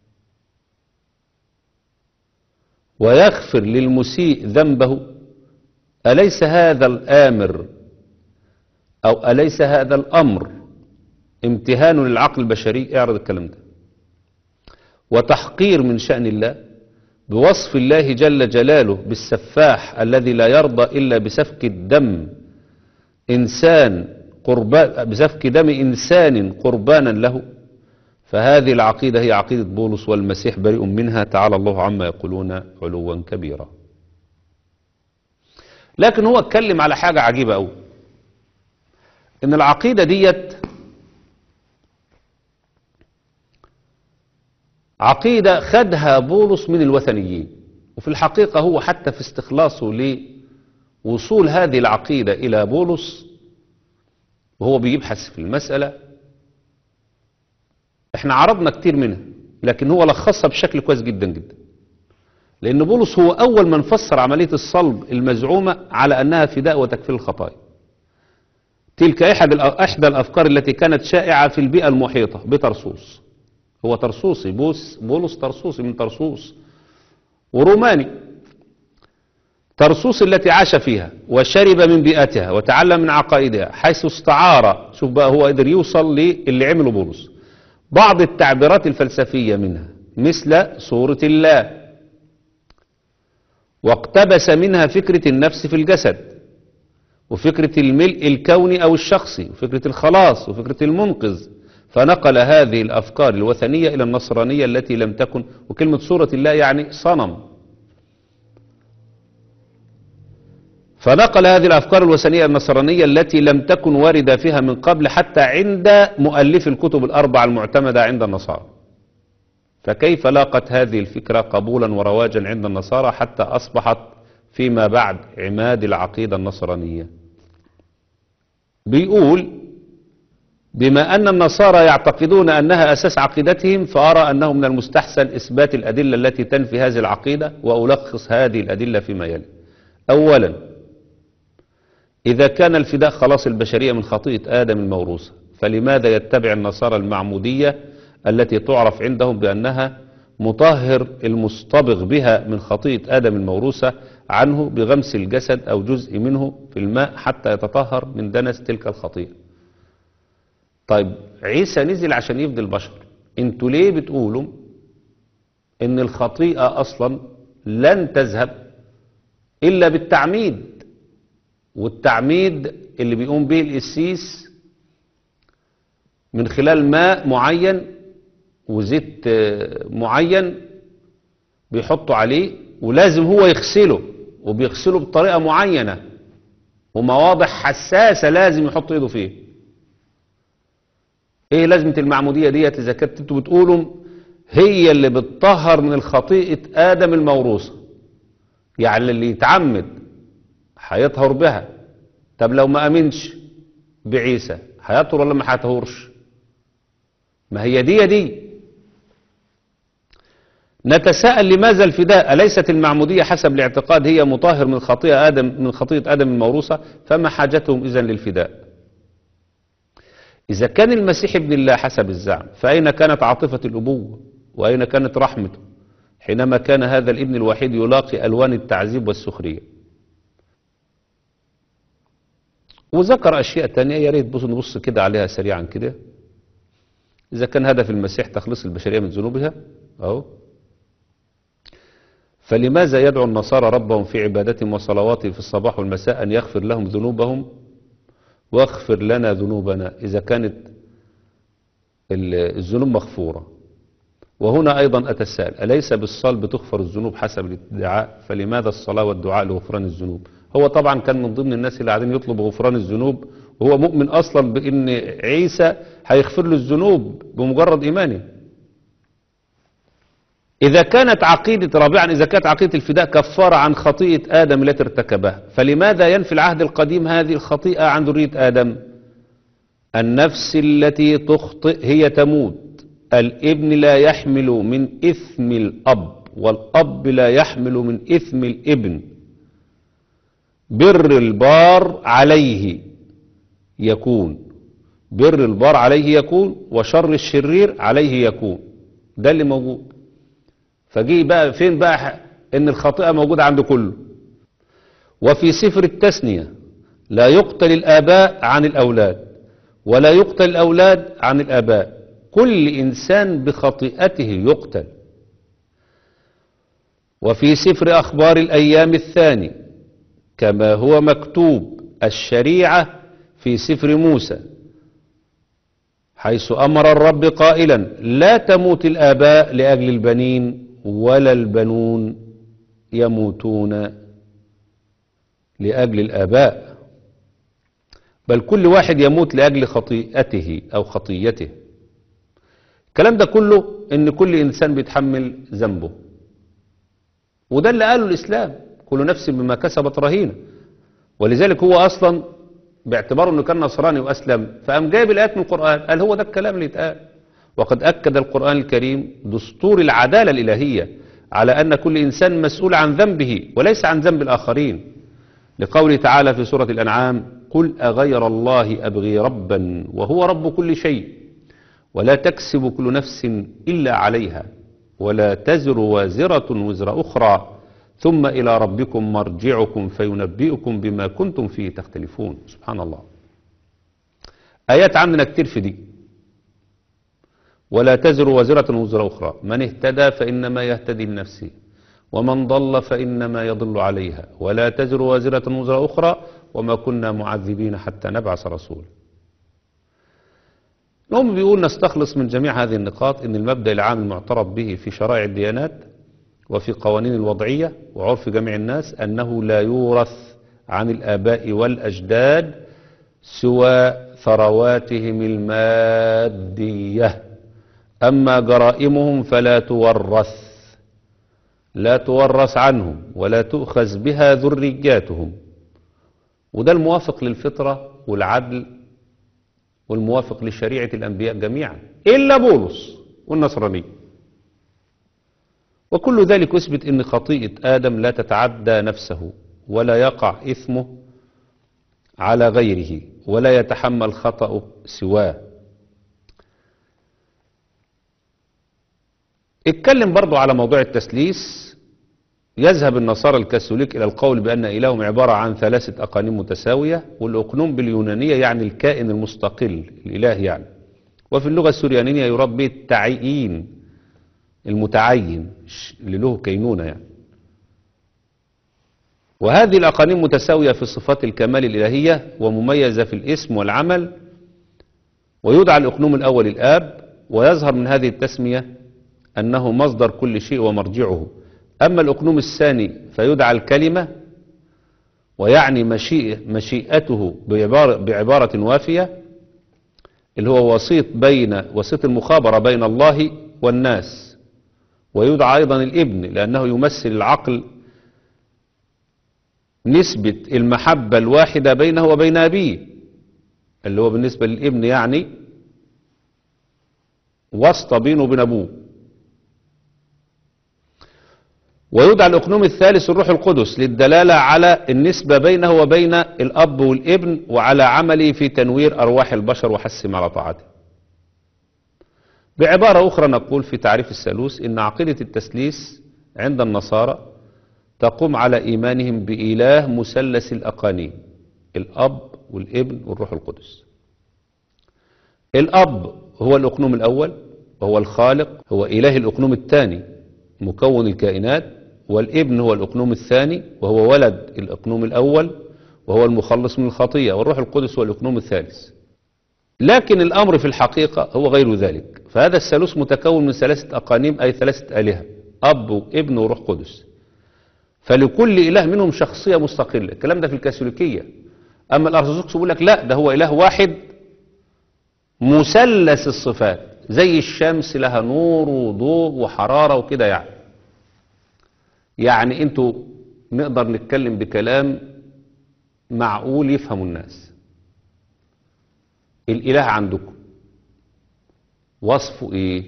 ويغفر للمسيء ذنبه؟ أليس هذا الآمر أو أليس هذا الأمر امتهان للعقل البشري؟ اعرض الكلام ده، وتحقير من شأن الله بوصف الله جل جلاله بالسفاح الذي لا يرضى إلا بسفك الدم إنسان قربان، بسفك دم إنسان قربانا له. فهذه العقيدة هي عقيدة بولس والمسيح بريء منها، تعالى الله عما يقولون علوا كبيرا. لكن هو اتكلم على حاجة عجيبة أوي، إن العقيدة ديت عقيدة خدها بولس من الوثنيين، وفي الحقيقة هو حتى في استخلاصه لوصول هذه العقيدة إلى بولس وهو بيبحث في المسألة، احنا عرضنا كتير منها لكن هو لخصها بشكل كويس جدا جدا. لأن بولس هو أول من فسر عملية الصلب المزعومة على أنها فداء وتكفير الخطايا. تلك أحد إحدى الأفكار التي كانت شائعة في البيئة المحيطة بطرسوس. هو ترسوسي، بولس بولس ترسوسي من ترسوس وروماني. ترسوس التي عاش فيها وشرب من بيئتها وتعلم من عقائدها، حيث استعار، شوف بقى هو قدر يوصل للي عمله بولس، بعض التعبيرات الفلسفية منها مثل صورة الله، واقتبس منها فكرة النفس في الجسد، وفكرة الملء الكوني أو الشخصي، وفكرة الخلاص، وفكرة المنقذ. فنقل هذه الأفكار الوثنية إلى النصرانية التي لم تكن، وكلمة صورة الله يعني صنم، فنقل هذه الأفكار الوثنية النصرانية التي لم تكن واردة فيها من قبل حتى عند مؤلف الكتب الأربعة المعتمدة عند النصارى. فكيف لاقت هذه الفكرة قبولا ورواجا عند النصارى حتى أصبحت فيما بعد عماد العقيدة النصرانية؟ بيقول بما أن النصارى يعتقدون أنها أساس عقيدتهم، فأرى أنه من المستحسن إثبات الأدلة التي تنفي هذه العقيدة، وألخص هذه الأدلة فيما يلي. أولا، إذا كان الفداء خلاص البشرية من خطيئة آدم الموروثة، فلماذا يتبع النصارى المعمودية التي تعرف عندهم بأنها مطهر المصطبغ بها من خطيئة آدم الموروثة عنه بغمس الجسد أو جزء منه في الماء حتى يتطهر من دنس تلك الخطيئة؟ طيب عيسى نزل عشان يفدي البشر، انتوا ليه بتقولوا ان الخطيئة اصلا لن تذهب الا بالتعميد؟ والتعميد اللي بيقوم به القسيس من خلال ماء معين وزيت معين بيحطوا عليه، ولازم هو يغسله، وبيغسله بطريقة معينة ومواضع حساسة لازم يحط ايده فيه. ايه لازمة المعمودية ديت اذا كنتوا انتوا بتقولوا هي اللي بتطهر من الخطيئة آدم الموروثة؟ يعني اللي يتعمد هيطهر بها. طب لو ما امنش بعيسى هيطهر ولا ما هيطهرش؟ ما هي دي دي. نتساءل لماذا الفداء؟ أليست المعمودية حسب الاعتقاد هي مطهر من خطيئة آدم من خطيئة آدم الموروثة؟ فما حاجتهم إذن للفداء؟ إذا كان المسيح ابن الله حسب الزعم، فأين كانت عاطفة الأبوة؟ وأين كانت رحمته حينما كان هذا الابن الوحيد يلاقي ألوان التعذيب والسخرية؟ وذكر أشياء تانية يا ريت بص نبص كده عليها سريعا كده. إذا كان هدف المسيح تخليص البشرية من ذنوبها أهو، فلماذا يدعو النصارى ربهم في عبادتهم وصلواتهم في الصباح والمساء أن يغفر لهم ذنوبهم واغفر لنا ذنوبنا إذا كانت الذنوب مغفورة؟ وهنا أيضا أتساءل، أليس بالصلب تغفر الذنوب حسب الادعاء؟ فلماذا الصلاة والدعاء لغفران الذنوب؟ هو طبعا كان من ضمن الناس اللي قاعدين يطلبوا غفران الذنوب، وهو مؤمن أصلا بأن عيسى هيغفر له الذنوب بمجرد إيمانه. إذا كانت عقيدة رابعا إذا كانت عقيدة الفداء كفارة عن خطيئة آدم التي ارتكبها، فلماذا ينفي العهد القديم هذه الخطيئة عن ذرية آدم؟ النفس التي تخطئ هي تموت، الابن لا يحمل من إثم الأب، والأب لا يحمل من إثم الابن. بر البار عليه يكون بر البار عليه يكون وشر الشرير عليه يكون. ده اللي موجود. فجي بقى فين بقى ان الخطيئة موجودة عند كله؟ وفي سفر التثنية لا يقتل الآباء عن الأولاد ولا يقتل الأولاد عن الآباء، كل إنسان بخطيئته يقتل. وفي سفر أخبار الأيام الثاني كما هو مكتوب الشريعة في سفر موسى، حيث أمر الرب قائلا لا تموت الآباء لأجل البنين ولا البنون يموتون لأجل الآباء، بل كل واحد يموت لأجل خطيئته أو خطيته. الكلام ده كله إن كل إنسان بيتحمل ذنبه، وده اللي قاله الإسلام، كل نفس بما كسبت رهينة. ولذلك هو أصلا باعتباره أنه كان نصراني وأسلم فقام جايب الآيات من القرآن قال هو ده الكلام اللي يتقال. وقد أكد القرآن الكريم دستور العدالة الإلهية على أن كل إنسان مسؤول عن ذنبه وليس عن ذنب الآخرين، لقوله تعالى في سورة الأنعام قل أغير الله أبغي ربا وهو رب كل شيء ولا تكسب كل نفس إلا عليها ولا تزر وازرة وزر أخرى ثم إلى ربكم مرجعكم فينبئكم بما كنتم فيه تختلفون. سبحان الله. آيات عندنا كتير في دي. ولا تزر وازرة وزر أخرى، من اهتدى فإنما يهتدي لنفسه ومن ضل فإنما يضل عليها ولا تزر وازرة وزر أخرى وما كنا معذبين حتى نبعث رسولا. الأم بيقول نستخلص من جميع هذه النقاط أن المبدأ العام المعترف به في شرائع الديانات وفي قوانين الوضعية وعرف جميع الناس أنه لا يورث عن الآباء والأجداد سوى ثرواتهم المادية أما جرائمهم فلا تورث، لا تورث عنهم ولا تؤخذ بها ذرياتهم. وده الموافق للفطرة والعدل والموافق لشريعة الأنبياء جميعا إلا بولس والنصرانية. وكل ذلك يثبت أن خطيئة آدم لا تتعدى نفسه ولا يقع إثمه على غيره ولا يتحمل خطأه سواه. اتكلم برضو على موضوع التثليث. يذهب النصارى الكاثوليك إلى القول بأن إلههم عبارة عن ثلاثة أقانيم متساوية، والأقنوم باليونانية يعني الكائن المستقل، الإله يعني. وفي اللغة السريانية يراد به التعيين، المتعين اللي له كينونة يعني. وهذه الأقانيم متساوية في صفات الكمال الإلهية ومميزة في الاسم والعمل. ويدعى الأقنوم الأول الآب، ويظهر من هذه التسمية أنه مصدر كل شيء ومرجعه. أما الأقنوم الثاني فيدعى الكلمة، ويعني مشيئة مشيئته بعبارة, بعبارة وافية، اللي هو وسيط بين وسيط المخابرة بين الله والناس. ويدعى أيضا الابن لأنه يمثل العقل، نسبة المحبة الواحدة بينه وبين أبيه، اللي هو بالنسبة للابن يعني واسطة بينه وبين أبوه. ويدعى الأقنوم الثالث الروح القدس للدلالة على النسبة بينه وبين الأب والابن وعلى عمله في تنوير أرواح البشر وحثهم على طاعته. بعبارة أخرى نقول في تعريف الثالوث إن عقيدة التثليث عند النصارى تقوم على إيمانهم بإله مثلث الأقانيم، الأب والابن والروح القدس. الأب هو الأقنوم الأول وهو الخالق، هو إله الأقنوم الثاني مكون الكائنات. والابن هو الأقنوم الثاني وهو ولد الأقنوم الأول وهو المخلص من الخطية. والروح القدس هو الأقنوم الثالث. لكن الأمر في الحقيقة هو غير ذلك. فهذا الثالوث متكون من ثلاثة أقانيم، أي ثلاثة آلهة، أب وابن وروح قدس. فلكل إله منهم شخصية مستقلة. الكلام ده في الكاثوليكية. أما الأرثوذكس بيقول لك لا، ده هو إله واحد مثلث الصفات، زي الشمس لها نور وضوء وحرارة وكده يعني. يعني انتوا نقدر نتكلم بكلام معقول يفهموا الناس. الإله عندكم وصفه ايه؟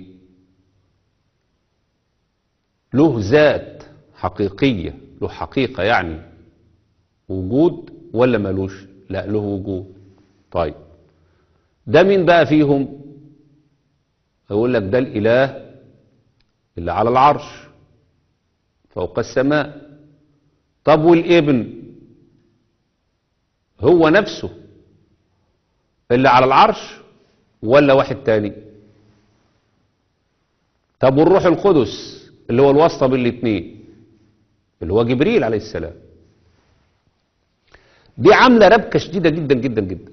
له ذات حقيقية، له حقيقة يعني وجود ولا ملوش؟ لا، له وجود. طيب ده مين بقى فيهم؟ يقول لك ده الإله اللي على العرش فوق السماء. طب والابن هو نفسه اللي على العرش ولا واحد تاني؟ طب والروح القدس اللي هو الواسطة بين الاثنين اللي هو جبريل عليه السلام؟ دي عاملة ربكة شديدة جدا جدا جدا.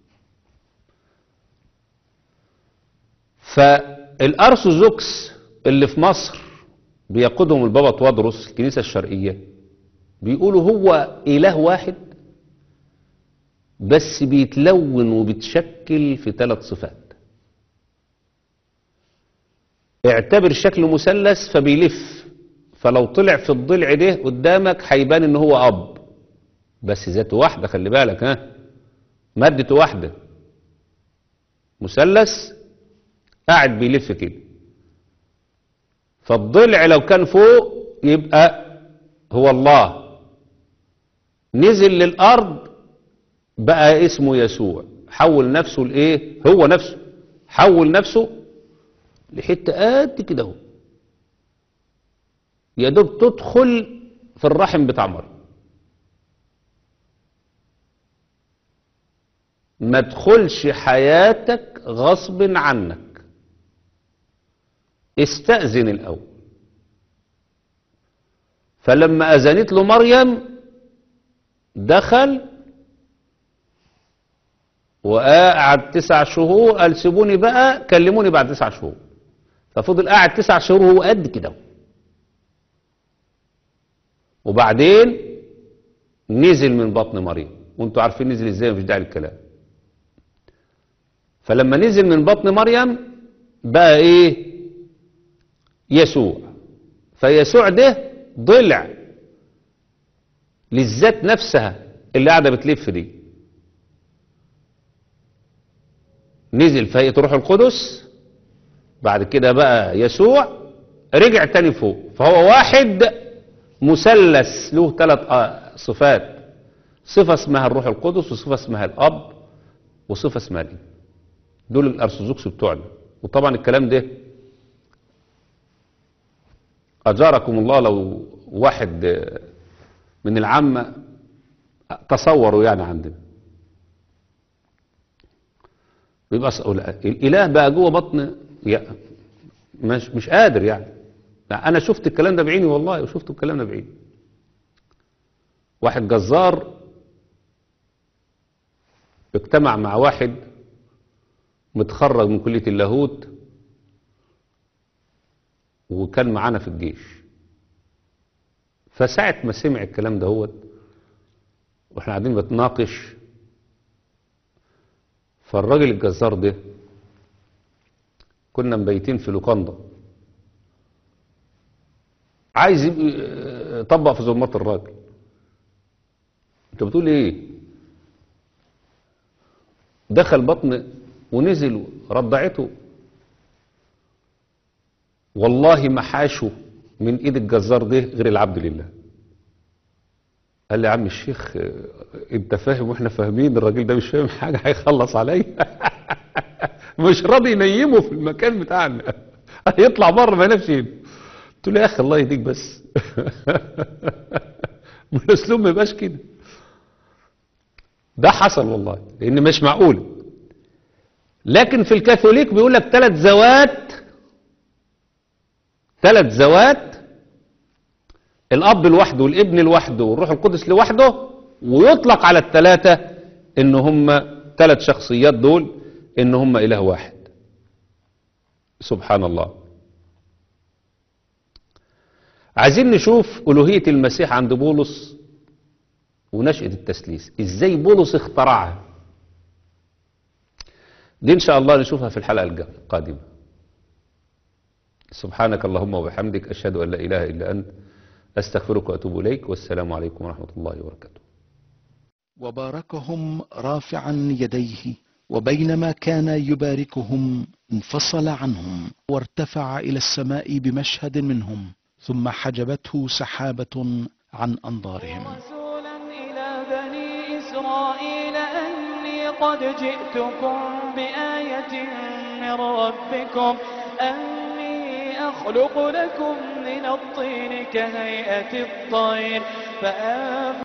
فالأرثوذكس اللي في مصر بيقودهم البابا توادرس الكنيسة الشرقية بيقولوا هو إله واحد بس بيتلون وبيتشكل في ثلاث صفات. اعتبر شكل مثلث فبيلف، فلو طلع في الضلع ده قدامك هيبان ان هو اب، بس ذاته واحدة، خلي بالك، ها، مادته واحدة، مثلث قاعد بيلف كده. فالضلع لو كان فوق يبقى هو الله، نزل للأرض بقى اسمه يسوع، حول نفسه لإيه؟ هو نفسه حول نفسه لحتة قد كده اهو، يا دوب تدخل في الرحم بتاع مريم، ما تدخلش حياتك غصب عنك، استأذن الأول. فلما أذنت له مريم دخل وقعد تسع شهور، قال سيبوني بقى كلموني بعد تسع شهور. ففضل قاعد تسع شهور وهو قد كده، وبعدين نزل من بطن مريم، وانتوا عارفين نزل ازاي، مفيش داعي للكلام. فلما نزل من بطن مريم بقى ايه؟ يسوع. فيسوع ده ضلع للذات نفسها اللي قاعدة بتلف دي، نزل في هيئة روح القدس، بعد كده بقى يسوع رجع تاني فوق، فهو واحد مثلث له ثلاث صفات، صفة اسمها الروح القدس، وصفة اسمها الأب، وصفة اسمها الابن. دول الأرثوذكس بتوعنا. وطبعا الكلام ده أجاركم الله لو واحد من العامة تصوروا يعني عندنا، يبقى الإله بقى جوه بطن، مش مش قادر يعني. أنا شفت الكلام ده بعيني والله، وشفت الكلام ده بعيني. واحد جزار اجتمع مع واحد متخرج من كلية اللاهوت وكان معانا في الجيش، فساعة ما سمع الكلام ده هو واحنا قاعدين بنتناقش، فالراجل الجزار ده كنا مبيتين في لوكاندا، عايز يطبق في ظلمات الراجل. انت بتقول ايه؟ دخل بطن ونزل رضعته، والله ما حاشه من ايد الجزار ده غير العبد لله. قال لي يا عم الشيخ انت فاهم واحنا فاهمين، الراجل ده مش فاهم حاجه، هيخلص عليا. مش راضي ينيمه في المكان بتاعنا، هيطلع بره ما ينامش هنا. قلت له يا اخي الله يهديك بس. من الاسلوب ما يبقاش كده. ده حصل والله، لان مش معقول. لكن في الكاثوليك بيقول لك ثلاث ذوات، ثلاث ذوات، الاب لوحده والابن لوحده والروح القدس لوحده، ويطلق على الثلاثه ان هم ثلاث شخصيات دول ان هم اله واحد. سبحان الله. عايزين نشوف الوهيه المسيح عند بولس ونشأة التثليث، ازاي بولس اخترعها. دي ان شاء الله نشوفها في الحلقة القادمة. سبحانك اللهم وبحمدك، اشهد ان لا اله الا انت، استغفرك واتوب اليك، والسلام عليكم ورحمة الله وبركاته. وباركهم رافعا يديه، وبينما كان يباركهم انفصل عنهم وارتفع الى السماء بمشهد منهم، ثم حجبته سحابة عن انظارهم. رسولا إلى بني إسرائيل أني قد جئتكم بآية من ربكم أني أخلق لكم من الطين كهيئة الطير فأنفخ